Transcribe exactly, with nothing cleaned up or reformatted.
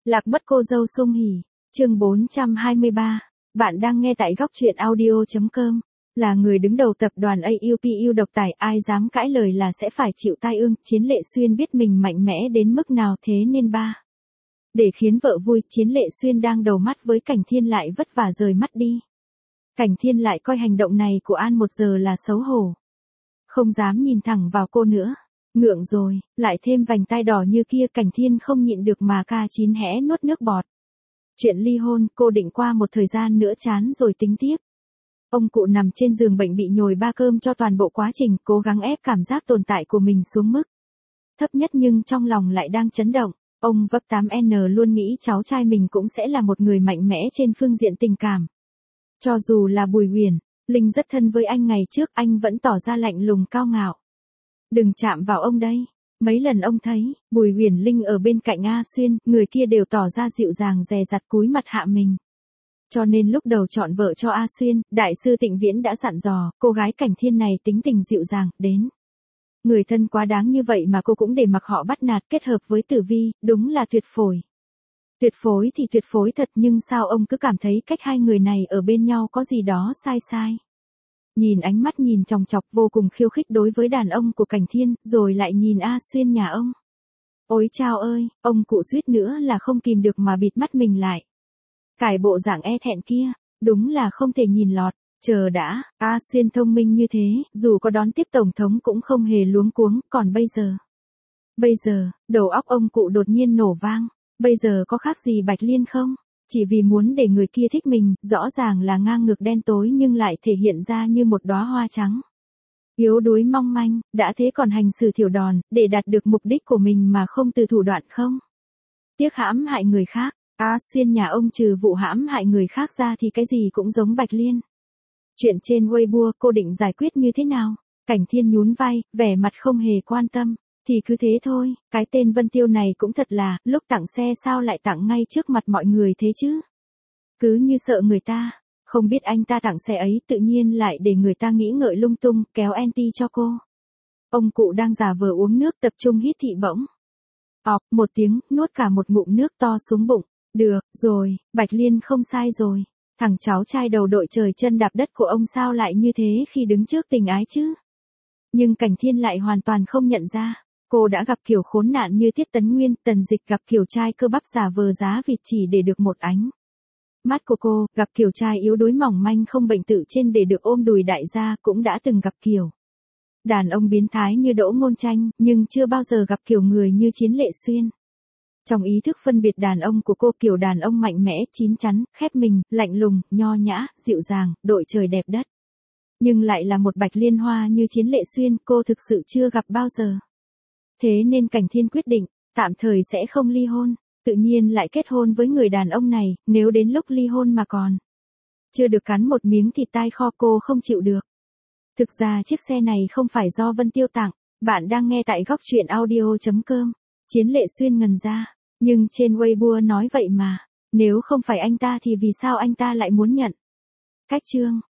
Lạc mất cô dâu Sung Hỉ, chương bốn trăm hai mươi ba. Bạn đang nghe tại góc truyện audio chấm com. Là người đứng đầu tập đoàn a u pê u độc tài, ai dám cãi lời là sẽ phải chịu tai ương. Chiến Lệ Xuyên biết mình mạnh mẽ đến mức nào, thế nên ba. Để khiến vợ vui, Chiến Lệ Xuyên đang đầu mắt với Cảnh Thiên lại vất vả rời mắt đi. Cảnh Thiên lại coi hành động này của An một giờ là xấu hổ. Không dám nhìn thẳng vào cô nữa. Ngượng rồi, lại thêm vành tai đỏ như kia, Cảnh Thiên không nhịn được mà ca chín hẽ nuốt nước bọt. Chuyện ly hôn, cô định qua một thời gian nữa chán rồi tính tiếp. Ông cụ nằm trên giường bệnh bị nhồi ba cơm cho toàn bộ quá trình, cố gắng ép cảm giác tồn tại của mình xuống mức thấp nhất nhưng trong lòng lại đang chấn động. Ông vấp tám N luôn nghĩ cháu trai mình cũng sẽ là một người mạnh mẽ trên phương diện tình cảm. Cho dù là Bùi Huyền, Linh rất thân với anh ngày trước, anh vẫn tỏ ra lạnh lùng cao ngạo. Đừng chạm vào ông đây. Mấy lần ông thấy Bùi Huyền Linh ở bên cạnh A Xuyên, người kia đều tỏ ra dịu dàng dè dặt cúi mặt hạ mình. Cho nên lúc đầu chọn vợ cho A Xuyên, đại sư Tịnh Viễn đã dặn dò, cô gái Cảnh Thiên này tính tình dịu dàng, đến người thân quá đáng như vậy mà cô cũng để mặc họ bắt nạt, kết hợp với Tử Vi, đúng là tuyệt phối. Tuyệt phối thì tuyệt phối thật, nhưng sao ông cứ cảm thấy cách hai người này ở bên nhau có gì đó sai sai. Nhìn ánh mắt nhìn chòng chọc vô cùng khiêu khích đối với đàn ông của Cảnh Thiên, rồi lại nhìn A Xuyên nhà ông. Ôi chao ơi, ông cụ suýt nữa là không kìm được mà bịt mắt mình lại. Cải bộ dạng e thẹn kia, đúng là không thể nhìn lọt. Chờ đã, A Xuyên thông minh như thế, dù có đón tiếp tổng thống cũng không hề luống cuống, còn bây giờ. Bây giờ, đầu óc ông cụ đột nhiên nổ vang. Bây giờ có khác gì Bạch Liên không? Chỉ vì muốn để người kia thích mình, rõ ràng là ngang ngược đen tối nhưng lại thể hiện ra như một đóa hoa trắng. Yếu đuối mong manh, đã thế còn hành xử thiểu đòn, để đạt được mục đích của mình mà không từ thủ đoạn không? Tiếc hãm hại người khác, A Xuyên nhà ông trừ vụ hãm hại người khác ra thì cái gì cũng giống Bạch Liên. Chuyện trên Weibo cô định giải quyết như thế nào? Cảnh Thiên nhún vai, vẻ mặt không hề quan tâm. Thì cứ thế thôi, cái tên Vân Tiêu này cũng thật là, lúc tặng xe sao lại tặng ngay trước mặt mọi người thế chứ? Cứ như sợ người ta, không biết anh ta tặng xe ấy tự nhiên lại để người ta nghĩ ngợi lung tung, kéo anti cho cô. Ông cụ đang giả vờ uống nước tập trung hít thị bỗng. Ọc, một tiếng, nuốt cả một ngụm nước to xuống bụng. Được, rồi, Bạch Liên không sai rồi. Thằng cháu trai đầu đội trời chân đạp đất của ông sao lại như thế khi đứng trước tình ái chứ? Nhưng Cảnh Thiên lại hoàn toàn không nhận ra. Cô đã gặp kiểu khốn nạn như Tiết Tấn Nguyên, Tần Dịch gặp kiểu trai cơ bắp giả vờ giá vịt chỉ để được một ánh mắt của cô, gặp kiểu trai yếu đuối mỏng manh không bệnh tự trên để được ôm đùi đại gia, cũng đã từng gặp kiểu đàn ông biến thái như Đỗ Ngôn Tranh, nhưng chưa bao giờ gặp kiểu người như Chiến Lệ Xuyên. Trong ý thức phân biệt đàn ông của cô, kiểu đàn ông mạnh mẽ, chín chắn, khép mình, lạnh lùng, nho nhã, dịu dàng, đội trời đẹp đất. Nhưng lại là một Bạch Liên Hoa như Chiến Lệ Xuyên, cô thực sự chưa gặp bao giờ. Thế nên Cảnh Thiên quyết định, tạm thời sẽ không ly hôn, tự nhiên lại kết hôn với người đàn ông này, nếu đến lúc ly hôn mà còn chưa được cắn một miếng thịt tai kho cô không chịu được. Thực ra chiếc xe này không phải do Vân Tiêu tặng, bạn đang nghe tại góc truyện audio chấm com. Chiến Lệ Xuyên ngần ra, nhưng trên Weibo nói vậy mà, nếu không phải anh ta thì vì sao anh ta lại muốn nhận? Cách chương,